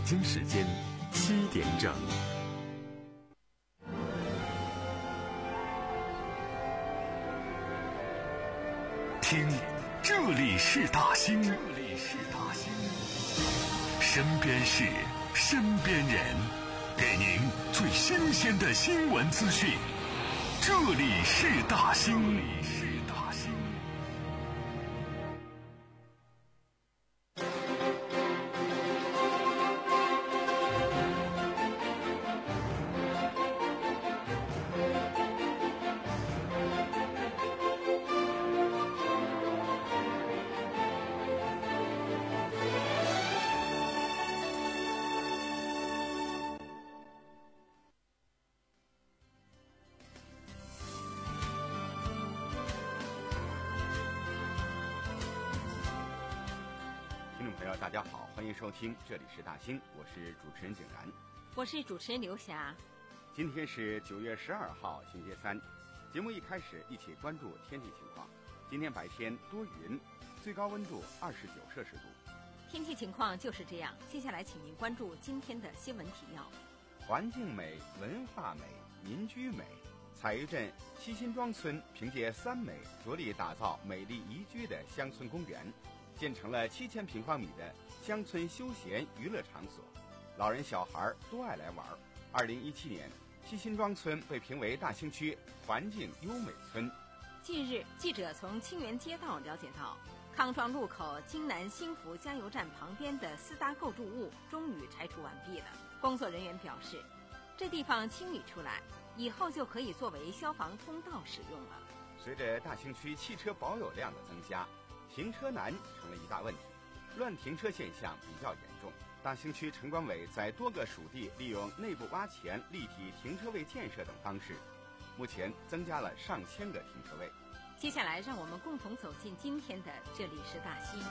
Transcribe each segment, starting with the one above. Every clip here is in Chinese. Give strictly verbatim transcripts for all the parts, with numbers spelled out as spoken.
京时间七点整。听，这里是大兴，这里是大兴，身边事，身边人，给您最新鲜的新闻资讯。这里是大兴，这里是大兴。听众朋友大家好，欢迎收听这里是大兴，我是主持人景然， 我是主持人刘霞。 今天是九月十二号星期三，节目一开始一起关注天气情况。今天白天多云，最高温度二十九摄氏度。 天气情况就是这样，接下来请您关注今天的新闻提要。 环境美、文化美、民居美，彩玉镇西辛庄村凭借三美着力打造美丽宜居的乡村公园，建成了七千平方米的乡村休闲娱乐场所，老人小孩都爱来玩。二零一七年，西辛庄村被评为大兴区环境优美村。 近日，记者从清源街道了解到，康庄路口京南兴福加油站旁边的私搭构筑物终于拆除完毕了。工作人员表示，这地方清理出来以后就可以作为消防通道使用了。 随着大兴区汽车保有量的增加，停车难成了一大问题，乱停车现象比较严重。大兴区城管委在多个属地利用内部挖潜、立体停车位建设等方式，目前增加了上千个停车位。 接下来让我们共同走进今天的这里是大兴。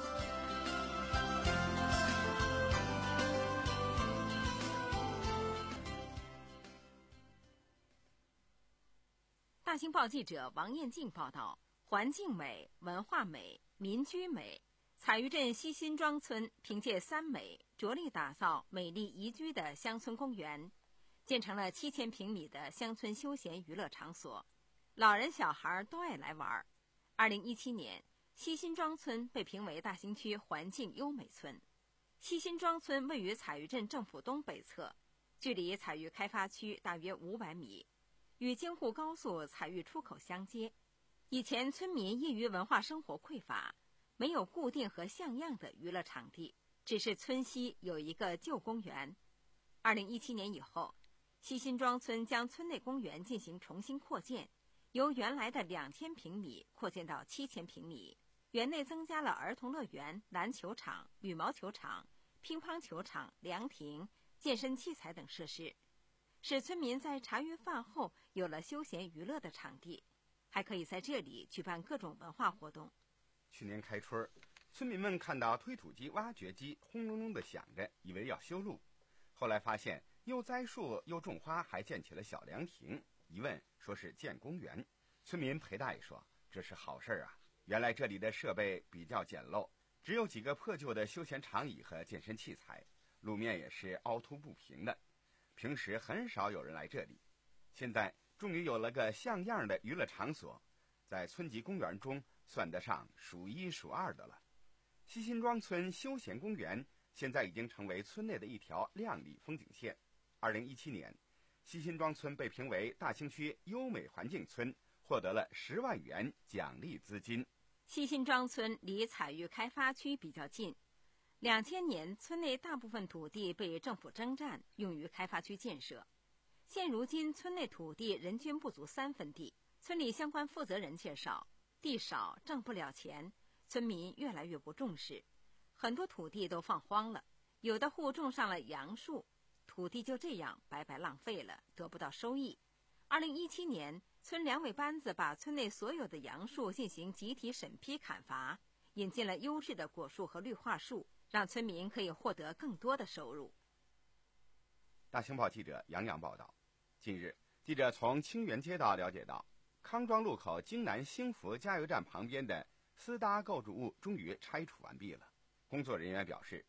大兴报记者王艳静报道，环境美、文化美、民居美，彩玉镇西辛庄村凭借三美着力打造美丽宜居的乡村公园，建成了七千平米的乡村休闲娱乐场所，老人小孩都爱来玩。二零一七年，西辛庄村被评为大兴区环境优美村。西辛庄村位于彩玉镇政府东北侧，距离彩玉开发区大约五百米，与京沪高速彩玉出口相接。以前村民业余文化生活匮乏，没有固定和像样的娱乐场地，只是村西有一个旧公园。二零一七年以后，西辛庄村将村内公园进行重新扩建，由原来的两千平米扩建到七千平米，园内增加了儿童乐园、篮球场、羽毛球场、乒乓球场、凉亭、健身器材等设施，使村民在茶余饭后有了休闲娱乐的场地，还可以在这里举办各种文化活动。 去年开春，村民们看到推土机、挖掘机轰隆隆地响着，以为要修路，后来发现又栽树又种花，还建起了小凉亭，一问说是建公园。村民裴大爷说，这是好事啊，原来这里的设备比较简陋，只有几个破旧的休闲长椅和健身器材，路面也是凹凸不平的，平时很少有人来这里。现在终于有了个像样的娱乐场所，在村级公园中算得上数一数二的了。西辛庄村休闲公园现在已经成为村内的一条亮丽风景线。二零一七年，西辛庄村被评为大兴区优美环境村，获得了十万元奖励资金。 西辛庄村离彩玉开发区比较近，两千年村内大部分土地被政府征占，用于开发区建设。现如今村内土地人均不足三分地，村里相关负责人介绍，地少挣不了钱，村民越来越不重视，很多土地都放荒了，有的户种上了杨树，土地就这样白白浪费了，得不到收益。二零一七年，村两委班子把村内所有的杨树进行集体审批砍伐，引进了优质的果树和绿化树，让村民可以获得更多的收入。 大兴报记者杨洋报道，近日，记者从清源街道了解到，康庄路口京南兴福加油站旁边的私搭构筑物终于拆除完毕了。工作人员表示，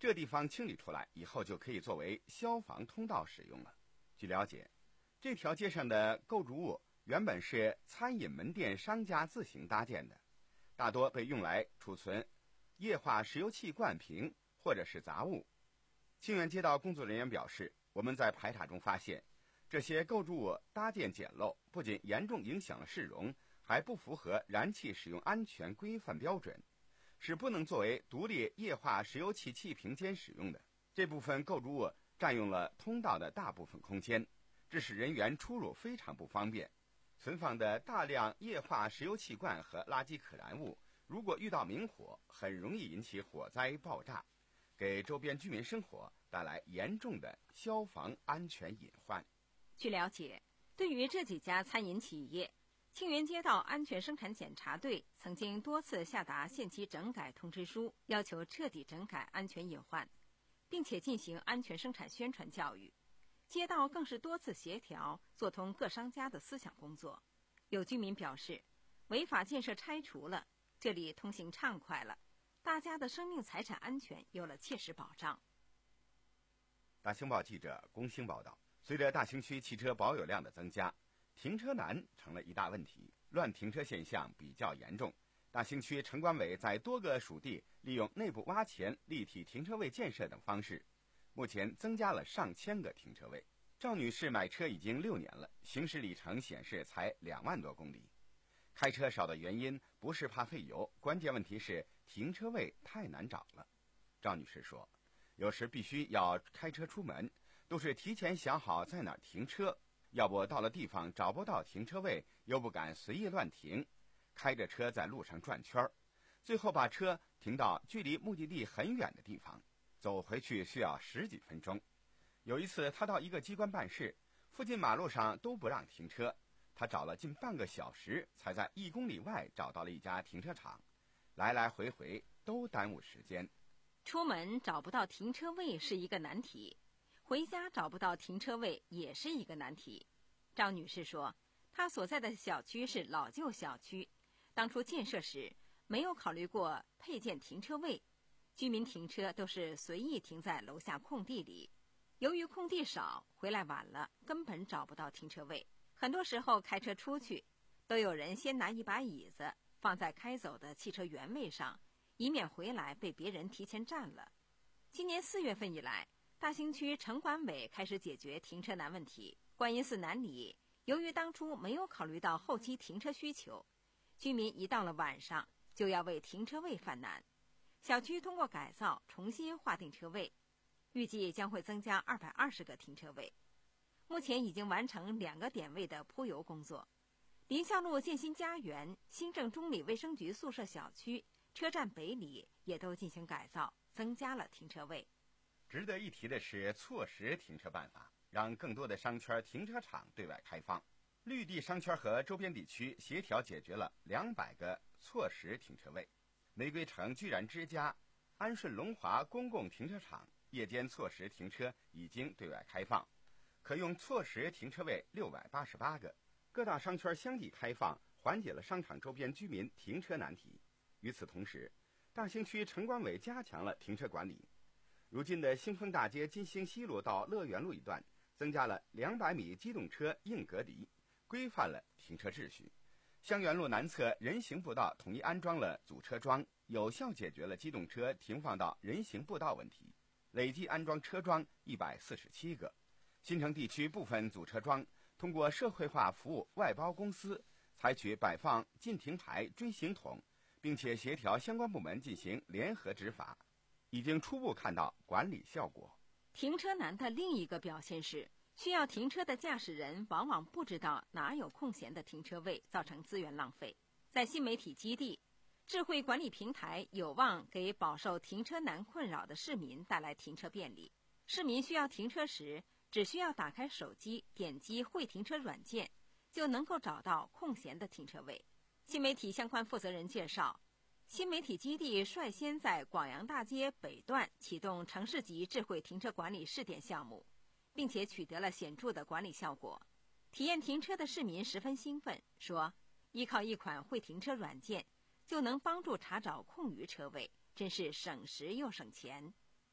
这地方清理出来以后，就可以作为消防通道使用了。据了解，这条街上的构筑物原本是餐饮门店商家自行搭建的，大多被用来储存液化石油气罐瓶或者是杂物。清源街道工作人员表示，我们在排查中发现，这些构筑物搭建简陋，不仅严重影响了市容，还不符合燃气使用安全规范标准，是不能作为独立液化石油气气瓶间使用的。这部分构筑物占用了通道的大部分空间，致使人员出入非常不方便。存放的大量液化石油气罐和垃圾可燃物，如果遇到明火，很容易引起火灾爆炸，给周边居民生活带来严重的消防安全隐患。 据了解，对于这几家餐饮企业，清源街道安全生产检查队曾经多次下达限期整改通知书，要求彻底整改安全隐患，并且进行安全生产宣传教育。街道更是多次协调做通各商家的思想工作。有居民表示，违法建设拆除了，这里通行畅快了，大家的生命财产安全有了切实保障。 大兴报记者龚兴报道，随着大兴区汽车保有量的增加，停车难成了一大问题，乱停车现象比较严重。大兴区城管委在多个属地利用内部挖潜、立体停车位建设等方式，目前增加了上千个停车位。赵女士买车已经六年了，行驶里程显示才两万多公里。开车少的原因不是怕费油，关键问题是停车位太难找了。赵女士说，有时必须要开车出门，都是提前想好在哪儿停车，要不到了地方找不到停车位，又不敢随意乱停，开着车在路上转圈，最后把车停到距离目的地很远的地方，走回去需要十几分钟。有一次他到一个机关办事，附近马路上都不让停车，他找了近半个小时才在一公里外找到了一家停车场，来来回回都耽误时间。 出门找不到停车位是一个难题，回家找不到停车位也是一个难题。赵女士说，她所在的小区是老旧小区，当初建设时没有考虑过配建停车位，居民停车都是随意停在楼下空地里，由于空地少，回来晚了根本找不到停车位，很多时候开车出去都有人先拿一把椅子放在开走的汽车原位上，以免回来被别人提前占了。今年四月份以来，大兴区城管委开始解决停车难问题。观音寺南里由于当初没有考虑到后期停车需求，居民一到了晚上就要为停车位犯难。小区通过改造重新划定车位，预计将会增加二百二十个停车位。目前已经完成两个点位的铺油工作。林孝路建新家园、新郑中里卫生局宿舍小区、车站北里也都进行改造，增加了停车位。 值得一提的是错时停车办法，让更多的商圈停车场对外开放。绿地商圈和周边地区协调解决了两百个错时停车位。玫瑰城居然之家、安顺龙华公共停车场夜间错时停车已经对外开放，可用错时停车位六百八十八个。各大商圈相继开放，缓解了商场周边居民停车难题。与此同时，大兴区城管委加强了停车管理。如今的兴丰大街金星西路到乐园路一段增加了两百米机动车硬隔离，规范了停车秩序。香园路南侧人行步道统一安装了阻车桩，有效解决了机动车停放到人行步道问题，累计安装车桩一百四十七个。新城地区部分阻车桩通过社会化服务外包公司采取摆放禁停牌、锥形筒，并且协调相关部门进行联合执法，已经初步看到管理效果。 停车难的另一个表现是，需要停车的驾驶人往往不知道哪有空闲的停车位，造成资源浪费。在新媒体基地，智慧管理平台有望给饱受停车难困扰的市民带来停车便利。市民需要停车时，只需要打开手机，点击会停车软件，就能够找到空闲的停车位。新媒体相关负责人介绍，新媒体基地率先在广阳大街北段启动城市级智慧停车管理试点项目，并且取得了显著的管理效果。体验停车的市民十分兴奋，说依靠一款会停车软件就能帮助查找空余车位，真是省时又省钱。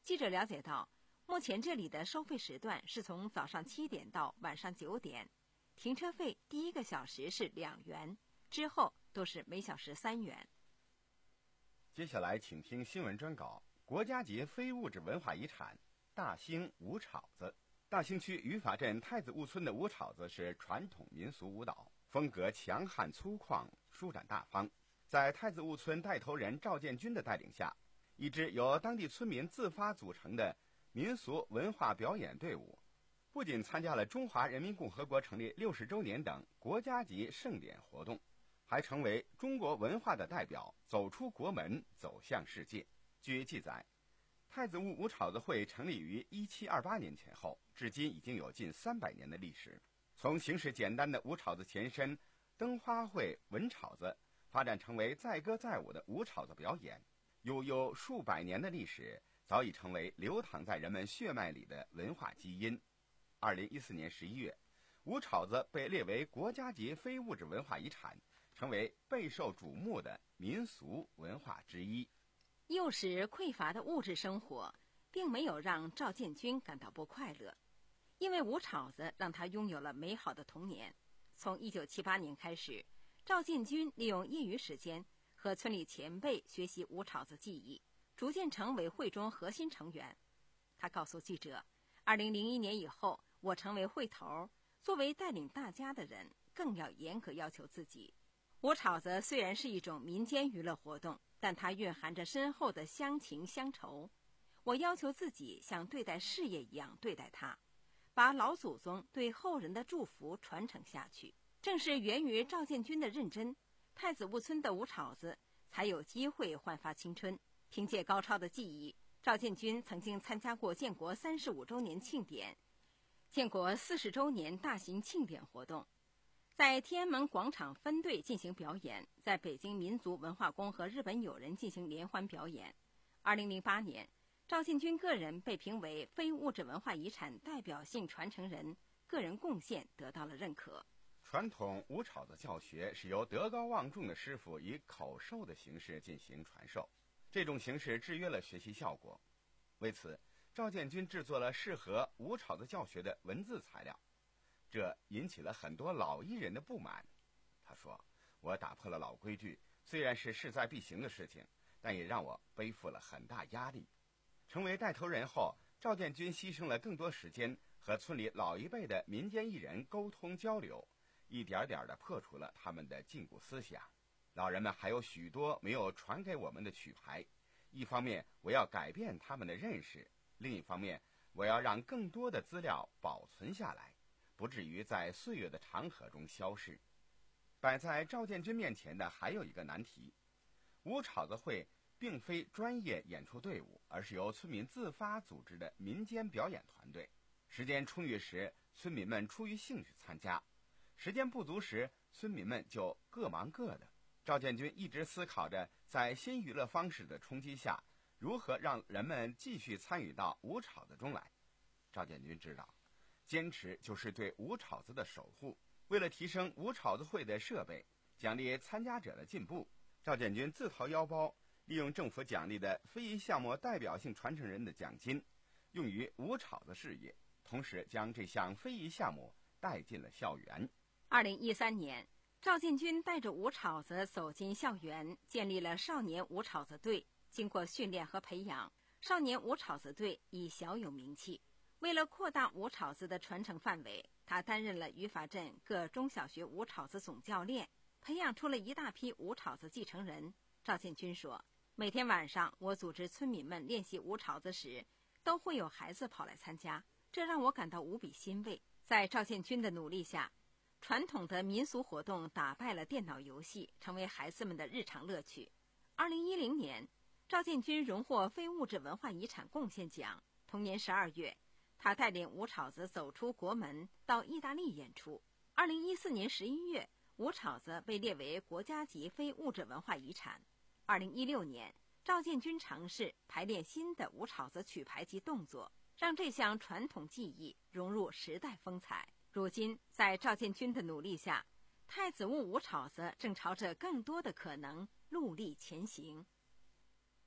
记者了解到，目前这里的收费时段是从早上七点到晚上九点，停车费第一个小时是两元，之后都是每小时三元。 接下来请听新闻专稿：国家级非物质文化遗产大兴舞草子。大兴区语法镇太子坞村的舞草子是传统民俗舞蹈，风格强悍粗犷，舒展大方。在太子坞村带头人赵建军的带领下，一支由当地村民自发组成的民俗文化表演队伍，不仅参加了中华人民共和国成立六十周年等国家级盛典活动，还成为中国文化的代表，走出国门，走向世界。据记载，太子坞舞草子会成立于一七二八年前后，至今已经有近三百年的历史。从形式简单的舞草子前身灯花会文草子，发展成为载歌载舞的舞草子表演，悠悠数百年的历史，早已成为流淌在人们血脉里的文化基因。二零一四年十一月，舞草子被列为国家级非物质文化遗产，成为备受瞩目的民俗文化之一。 幼时匮乏的物质生活并没有让赵建军感到不快乐，因为舞草子让他拥有了美好的童年。从一九七八年开始，赵建军利用业余时间和村里前辈学习舞草子技艺，逐渐成为会中核心成员。他告诉记者，二零零一年以后，我成为会头，作为带领大家的人，更要严格要求自己。舞草子虽然是一种民间娱乐活动，但它蕴含着深厚的乡情乡愁。我要求自己像对待事业一样对待它，把老祖宗对后人的祝福传承下去。正是源于赵建军的认真，太子坞村的舞草子才有机会焕发青春。凭借高超的技艺，赵建军曾经参加过建国三十五周年庆典、建国四十周年大型庆典活动，在天安门广场分队进行表演，在北京民族文化宫和日本友人进行联欢表演。二零零八年，赵建军个人被评为非物质文化遗产代表性传承人，个人贡献得到了认可。 传统舞草子教学是由德高望重的师傅以口授的形式进行传授，这种形式制约了学习效果。为此，赵建军制作了适合舞草子教学的文字材料，这引起了很多老艺人的不满。他说，我打破了老规矩，虽然是势在必行的事情，但也让我背负了很大压力。成为带头人后，赵建军牺牲了更多时间和村里老一辈的民间艺人沟通交流，一点点地破除了他们的禁锢思想。老人们还有许多没有传给我们的曲牌，一方面我要改变他们的认识，另一方面我要让更多的资料保存下来，不至于在岁月的长河中消逝。摆在赵建军面前的还有一个难题，舞草子会并非专业演出队伍，而是由村民自发组织的民间表演团队。时间充裕时，村民们出于兴趣参加；时间不足时，村民们就各忙各的。赵建军一直思考着，在新娱乐方式的冲击下，如何让人们继续参与到舞草子中来。赵建军知道，坚持就是对舞草子的守护。为了提升舞草子会的设备，奖励参加者的进步，赵建军自掏腰包，利用政府奖励的非遗项目代表性传承人的奖金，用于舞草子事业，同时将这项非遗项目带进了校园。 二零一三年，赵建军带着舞草子走进校园，建立了少年舞草子队。经过训练和培养，少年舞草子队已小有名气。为了扩大舞草子的传承范围，他担任了语法镇各中小学舞草子总教练，培养出了一大批舞草子继承人。赵建军说，每天晚上我组织村民们练习舞草子时，都会有孩子跑来参加，这让我感到无比欣慰。在赵建军的努力下，传统的民俗活动打败了电脑游戏，成为孩子们的日常乐趣。二零一零年，赵建军荣获非物质文化遗产贡献奖。同年十二月，他带领舞草子走出国门，到意大利演出。二零一四年十一月，舞草子被列为国家级非物质文化遗产。二零一六年，赵建军尝试排练新的舞草子曲牌及动作，让这项传统技艺融入时代风采。如今，在赵建军的努力下，太子坞舞草子正朝着更多的可能努力前行。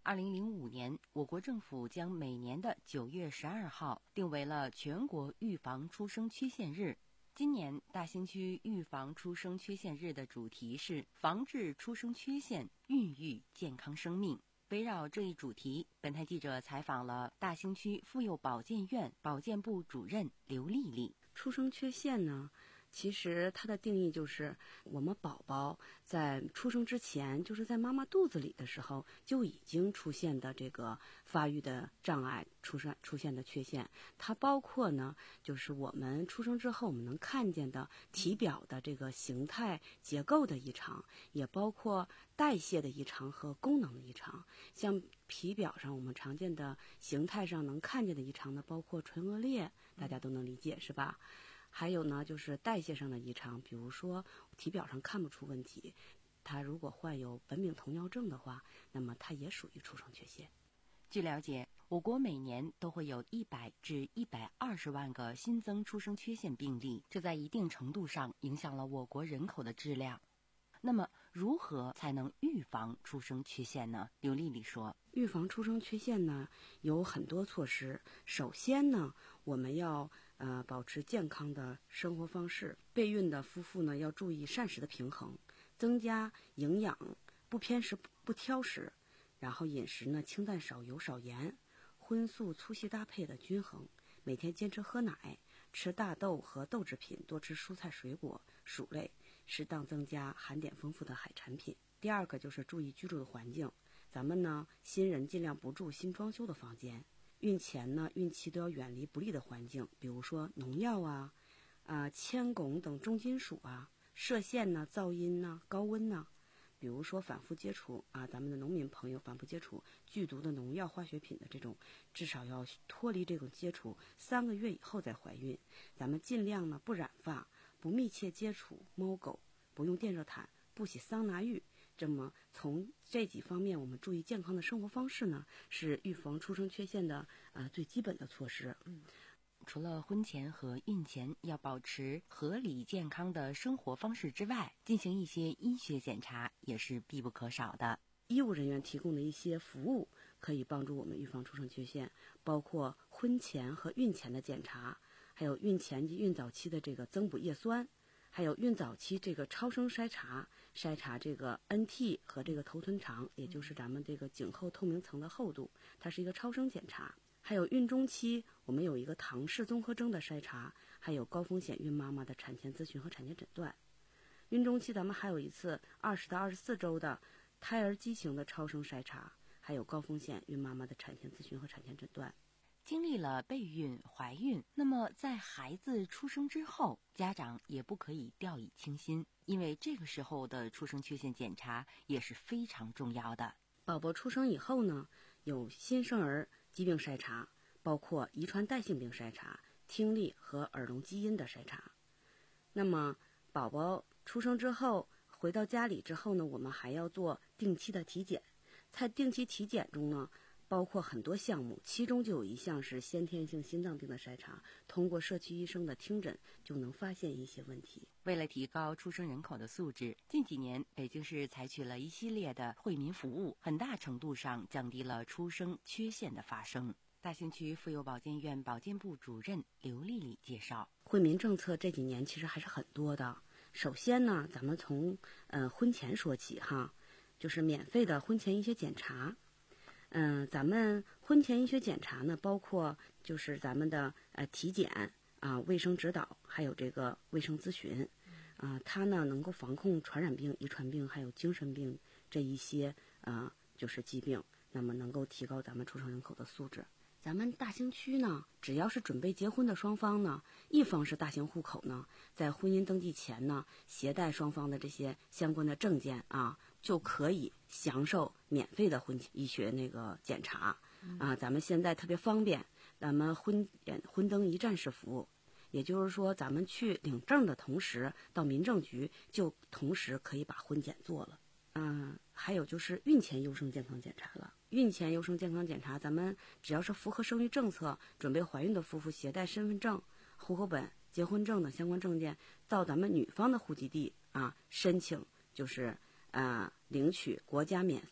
二零零五年，我国政府将每年的九月十二号定为了全国预防出生缺陷日。今年大兴区预防出生缺陷日的主题是防治出生缺陷，孕育健康生命。围绕这一主题，本台记者采访了大兴区妇幼保健院保健部主任刘丽丽。 出生缺陷呢，其实它的定义就是我们宝宝在出生之前，就是在妈妈肚子里的时候就已经出现的这个发育的障碍，出生出现的缺陷。它包括呢，就是我们出生之后我们能看见的体表的这个形态结构的异常，也包括代谢的异常和功能的异常。像皮表上我们常见的形态上能看见的异常呢，包括唇腭裂，大家都能理解是吧？还有呢，就是代谢上的异常，比如说体表上看不出问题，他如果患有苯丙酮尿症的话，那么它也属于出生缺陷。 据了解，我国每年都会有一百至一百二十万个新增出生缺陷病例，这在一定程度上影响了我国人口的质量。那么，如何才能预防出生缺陷呢？刘丽丽说， 预防出生缺陷呢，有很多措施。首先呢，我们要呃保持健康的生活方式。备孕的夫妇呢，要注意膳食的平衡，增加营养，不偏食不挑食，然后饮食呢清淡少油少盐，荤素粗细搭配的均衡。每天坚持喝奶，吃大豆和豆制品，多吃蔬菜水果、薯类，适当增加含碘丰富的海产品。第二个就是注意居住的环境，咱们呢新人尽量不住新装修的房间。孕前呢、孕期都要远离不利的环境，比如说农药啊、啊铅汞等重金属啊、射线呢、噪音呢、高温呢。比如说反复接触啊，咱们的农民朋友反复接触剧毒的农药化学品的这种，至少要脱离这种接触三个月以后再怀孕。咱们尽量呢不染发，不密切接触猫狗，不用电热毯，不洗桑拿浴。这么从这几方面我们注意健康的生活方式呢，是预防出生缺陷的呃最基本的措施。 嗯，除了婚前和孕前要保持合理健康的生活方式之外，进行一些医学检查也是必不可少的。 医务人员提供的一些服务可以帮助我们预防出生缺陷，包括婚前和孕前的检查，还有孕前及孕早期的这个增补叶酸，还有孕早期这个超声筛查，筛查这个 N T 和这个头臀长，也就是咱们这个颈后透明层的厚度，它是一个超声检查。还有孕中期，我们有一个唐氏综合征的筛查，还有高风险孕妈妈的产前咨询和产前诊断。孕中期咱们还有一次二十到二十四周的胎儿畸形的超声筛查，还有高风险孕妈妈的产前咨询和产前诊断。 经历了备孕、怀孕，那么在孩子出生之后，家长也不可以掉以轻心，因为这个时候的出生缺陷检查也是非常重要的。 宝宝出生以后呢，有新生儿疾病筛查，包括遗传带性病筛查、听力和耳聋基因的筛查。那么宝宝出生之后回到家里之后呢，我们还要做定期的体检。在定期体检中呢，包括很多项目，其中就有一项是先天性心脏病的筛查，通过社区医生的听诊就能发现一些问题。 为了提高出生人口的素质，近几年北京市采取了一系列的惠民服务，很大程度上降低了出生缺陷的发生。大兴区妇幼保健院保健部主任刘丽丽介绍， 惠民政策这几年其实还是很多的。首先呢，咱们从呃婚前说起哈，就是免费的婚前医学检查。嗯、呃，咱们婚前医学检查呢，包括就是咱们的呃体检啊、呃、卫生指导，还有这个卫生咨询啊、呃，它呢能够防控传染病、遗传病还有精神病这一些啊、呃、就是疾病，那么能够提高咱们出生人口的素质。咱们大兴区呢，只要是准备结婚的双方呢，一方是大兴户口呢，在婚姻登记前呢，携带双方的这些相关的证件啊，就可以享受免费的婚医学那个检查啊。咱们现在特别方便，咱们婚婚登一站式服务，也就是说，咱们去领证的同时，到民政局就同时可以把婚检做了。嗯，还有就是孕前优生健康检查了。孕前优生健康检查，咱们只要是符合生育政策、准备怀孕的夫妇，携带身份证、户口本、结婚证等相关证件，到咱们女方的户籍地啊申请，就是呃领取国家免费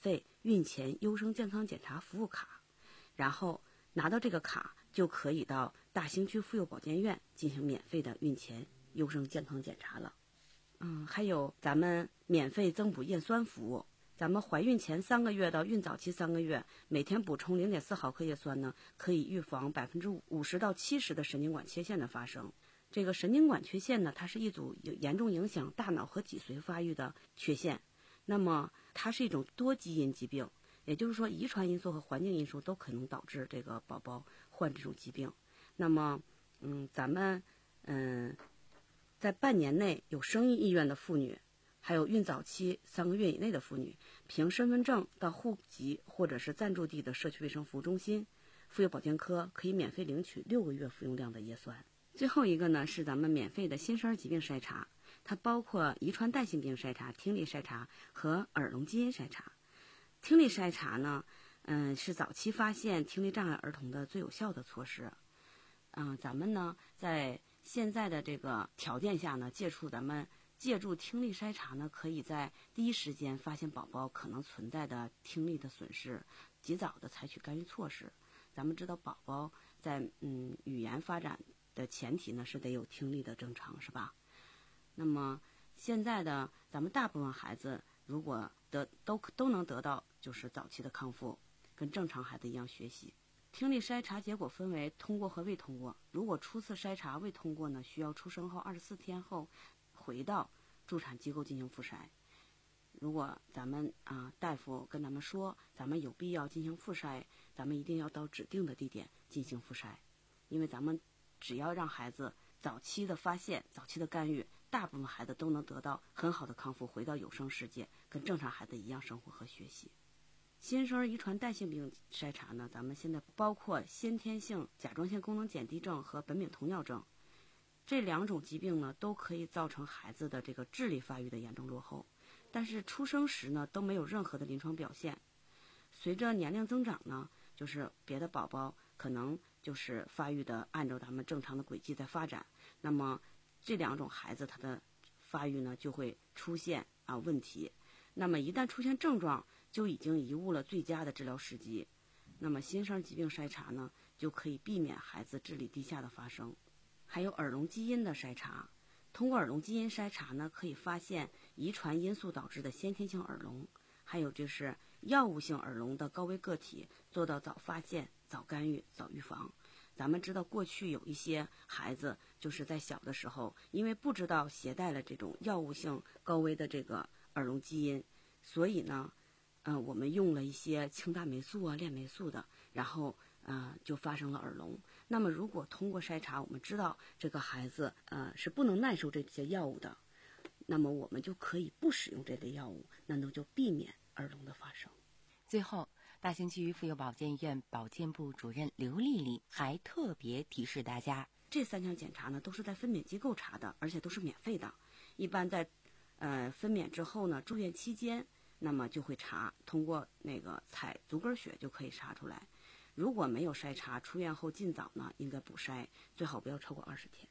孕前优生健康检查服务卡，然后拿到这个卡就可以到大兴区妇幼保健院进行免费的孕前优生健康检查了。嗯，还有咱们免费增补叶酸服务，咱们怀孕前三个月到孕早期三个月，每天补充零点四毫克叶酸呢，可以预防百分之五十到七十的神经管缺陷的发生。这个神经管缺陷呢，它是一组严重影响大脑和脊髓发育的缺陷，那么它是一种多基因疾病，也就是说遗传因素和环境因素都可能导致这个宝宝患这种疾病。那么嗯，咱们嗯在半年内有生育意愿的妇女，还有孕早期三个月以内的妇女，凭身份证到户籍或者是暂住地的社区卫生服务中心、妇幼保健科可以免费领取六个月服用量的叶酸。最后一个呢是咱们免费的新生儿疾病筛查，它包括遗传带性病筛查、听力筛查和耳聋基因筛查。听力筛查呢，嗯，是早期发现听力障碍儿童的最有效的措施。嗯，咱们呢在现在的这个条件下呢，借助咱们借助听力筛查呢，可以在第一时间发现宝宝可能存在的听力的损失，及早的采取干预措施。咱们知道宝宝在嗯语言发展的前提呢是得有听力的正常，是吧？那么现在的咱们大部分孩子如果得都都能得到就是早期的康复，跟正常孩子一样学习。听力筛查结果分为通过和未通过，如果初次筛查未通过呢，需要出生后二十四天后回到助产机构进行复筛。如果咱们啊大夫跟咱们说咱们有必要进行复筛，咱们一定要到指定的地点进行复筛，因为咱们只要让孩子早期的发现、早期的干预，大部分孩子都能得到很好的康复，回到有生世界，跟正常孩子一样生活和学习。新生儿遗传带性病筛查呢，咱们现在包括先天性甲状腺功能减低症和苯丙酮尿症，这两种疾病呢，都可以造成孩子的这个智力发育的严重落后，但是出生时呢都没有任何的临床表现。随着年龄增长呢，就是别的宝宝可能就是发育的按照咱们正常的轨迹在发展，那么这两种孩子他的发育呢就会出现啊问题，那么一旦出现症状，就已经贻误了最佳的治疗时机。那么新生儿疾病筛查呢，就可以避免孩子智力低下的发生。还有耳聋基因的筛查，通过耳聋基因筛查呢，可以发现遗传因素导致的先天性耳聋，还有就是药物性耳聋的高危个体，做到早发现、早干预、早预防。咱们知道过去有一些孩子就是在小的时候，因为不知道携带了这种药物性高危的这个耳聋基因，所以呢呃，我们用了一些氢大霉素啊、链霉素的，然后呃就发生了耳聋。那么如果通过筛查，我们知道这个孩子呃是不能耐受这些药物的，那么我们就可以不使用这类药物，那么就避免耳聋的发生。 最后，大兴区妇幼保健院保健部主任刘丽丽还特别提示大家， 这三项检查呢都是在分娩机构查的，而且都是免费的。一般在呃分娩之后呢，住院期间，那么就会查，通过那个采足跟血就可以查出来。如果没有筛查，出院后尽早呢应该补筛，最好不要超过二十天。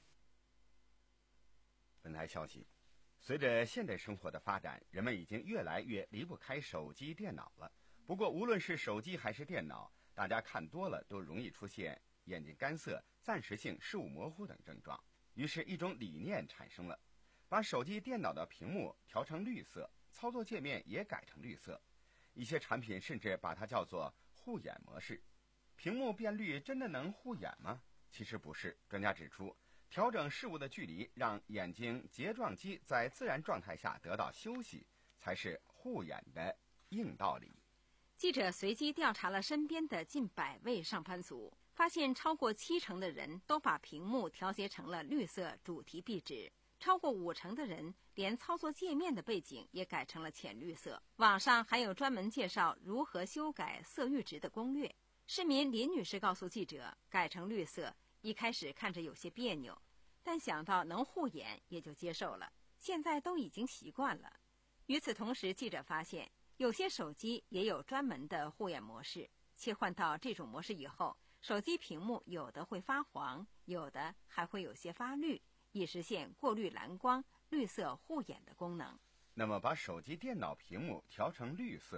本台消息，随着现代生活的发展，人们已经越来越离不开手机、电脑了。不过，无论是手机还是电脑，大家看多了都容易出现眼睛干涩、暂时性视物模糊等症状。于是，一种理念产生了，把手机、电脑的屏幕调成绿色，操作界面也改成绿色。一些产品甚至把它叫做护眼模式。屏幕变绿真的能护眼吗？其实不是。专家指出，调整事物的距离，让眼睛睫状肌在自然状态下得到休息，才是护眼的硬道理。 记者随机调查了身边的近百位上班族，发现超过七成的人都把屏幕调节成了绿色主题壁纸，超过五成的人连操作界面的背景也改成了浅绿色。网上还有专门介绍如何修改色域值的攻略。市民林女士告诉记者，改成绿色一开始看着有些别扭，但想到能护眼也就接受了，现在都已经习惯了。与此同时，记者发现有些手机也有专门的护眼模式，切换到这种模式以后，手机屏幕有的会发黄，有的还会有些发绿，以实现过滤蓝光、绿色护眼的功能。 那么把手机、电脑屏幕调成绿色，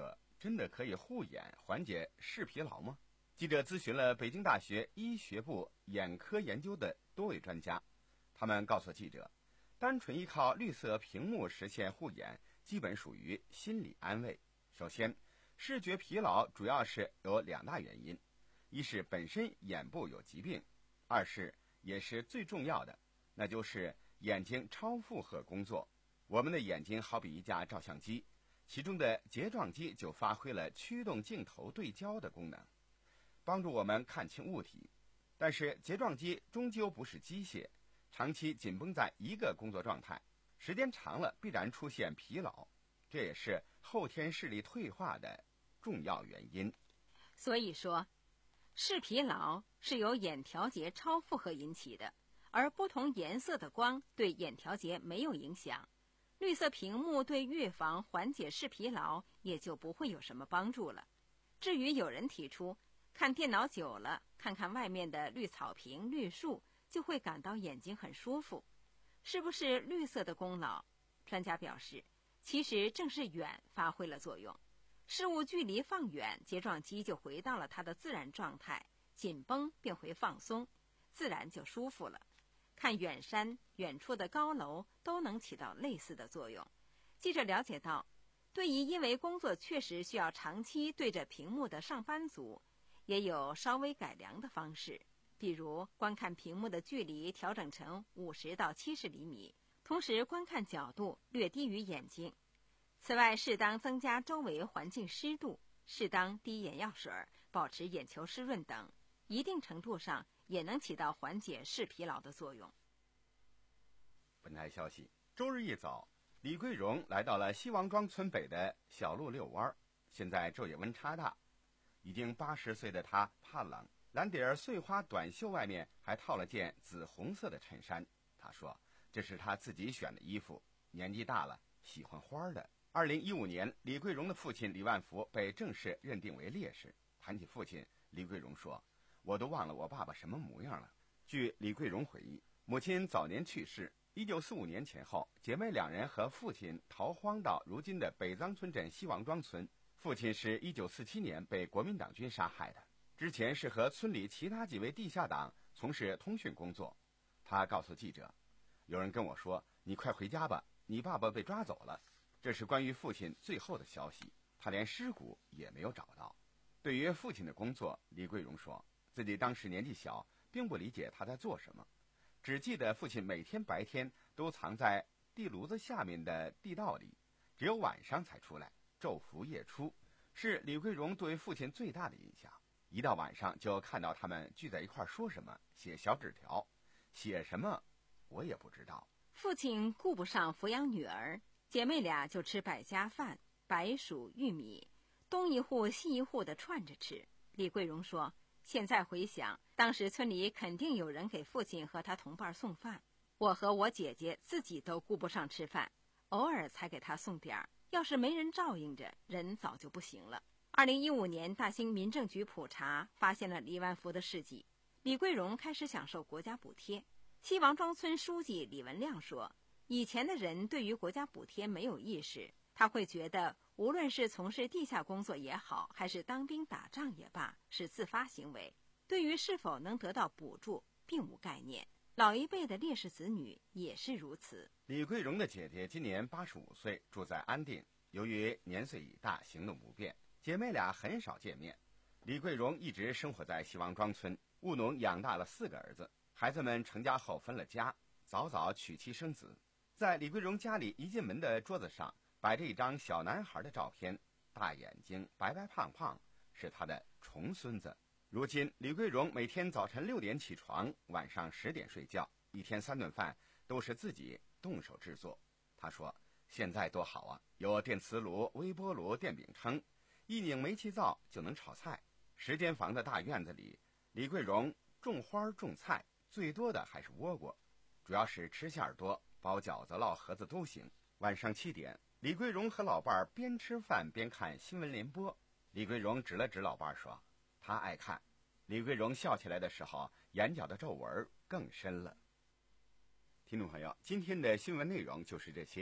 真的可以护眼缓解视疲劳吗？记者咨询了北京大学医学部眼科研究的多位专家，他们告诉记者，单纯依靠绿色屏幕实现护眼，基本属于心理安慰。首先，视觉疲劳主要是有两大原因，一是本身眼部有疾病，二是也是最重要的，那就是眼睛超负荷工作。我们的眼睛好比一架照相机，其中的睫状肌就发挥了驱动镜头对焦的功能，帮助我们看清物体。但是睫状肌终究不是机械，长期紧绷在一个工作状态，时间长了必然出现疲劳，这也是后天视力退化的重要原因。 所以说，视疲劳是由眼调节超负荷引起的，而不同颜色的光对眼调节没有影响。绿色屏幕对预防缓解视疲劳也就不会有什么帮助了。至于有人提出看电脑久了，看看外面的绿草坪、绿树，就会感到眼睛很舒服，是不是绿色的功劳？专家表示，其实正是远发挥了作用。事物距离放远，睫状肌就回到了它的自然状态，紧绷变回放松，自然就舒服了。看远山、远处的高楼都能起到类似的作用。记者了解到，对于因为工作确实需要长期对着屏幕的上班族，也有稍微改良的方式，比如观看屏幕的距离调整成五十到七十厘米，同时观看角度略低于眼睛。此外，适当增加周围环境湿度，适当滴眼药水，保持眼球湿润等，一定程度上也能起到缓解视疲劳的作用。 本台消息，周日一早，李桂荣来到了西王庄村北的小路遛弯。现在昼夜温差大，已经八十岁的他怕冷，蓝底儿碎花短袖外面还套了件紫红色的衬衫。他说这是他自己选的衣服，年纪大了喜欢花的。二零一五年，李桂荣的父亲李万福被正式认定为烈士。谈起父亲，李桂荣说，我都忘了我爸爸什么模样了。据李桂荣回忆，母亲早年去世，一九四五年前后，姐妹两人和父亲逃荒到如今的北藏村镇西王庄村。父亲是一九四七年被国民党军杀害的，之前是和村里其他几位地下党从事通讯工作。他告诉记者，有人跟我说，你快回家吧，你爸爸被抓走了。这是关于父亲最后的消息，他连尸骨也没有找到。对于父亲的工作，李桂荣说，自己当时年纪小，并不理解他在做什么，只记得父亲每天白天都藏在地炉子下面的地道里，只有晚上才出来，昼伏夜出，是李桂荣对父亲最大的印象。一到晚上就看到他们聚在一块说什么，写小纸条，写什么我也不知道。 父亲顾不上抚养女儿，姐妹俩就吃百家饭，白薯玉米，东一户西一户的串着吃。李桂荣说，现在回想，当时村里肯定有人给父亲和他同伴送饭，我和我姐姐自己都顾不上吃饭，偶尔才给他送点儿，要是没人照应着，人早就不行了。二零一五年，大兴民政局普查发现了李万福的事迹，李桂荣开始享受国家补贴。西王庄村书记李文亮说，以前的人对于国家补贴没有意识，他会觉得无论是从事地下工作也好，还是当兵打仗也罢，是自发行为，对于是否能得到补助并无概念。老一辈的烈士子女也是如此。 李桂荣的姐姐今年八十五岁，住在安定，由于年岁已大，行动不便，姐妹俩很少见面。李桂荣一直生活在西王庄村，务农养大了四个儿子，孩子们成家后分了家，早早娶妻生子。在李桂荣家里一进门的桌子上摆着一张小男孩的照片，大眼睛，白白胖胖，是他的重孙子。如今李桂荣每天早晨六点起床，晚上十点睡觉，一天三顿饭都是自己动手制作。他说现在多好啊，有电磁炉、微波炉、电饼铛，一拧煤气灶就能炒菜。十间房的大院子里，李桂荣种花种菜，最多的还是倭瓜，主要是吃馅儿多，包饺子烙盒子都行。晚上七点，李桂荣和老伴儿边吃饭边看新闻联播。李桂荣指了指老伴儿说，他爱看。李桂荣笑起来的时候，眼角的皱纹更深了。听众朋友，今天的新闻内容就是这些，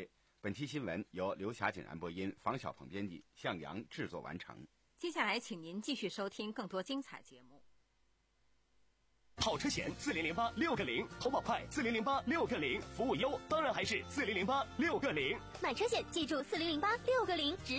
本期新闻由刘霞景然播音，房小鹏编辑，向阳制作完成。 接下来，请您继续收听更多精彩节目。 跑车险四零零八六个零，投保快四零零八六个零，服务优当然还是四零零八六个零。 买车险记住四零零八六个零。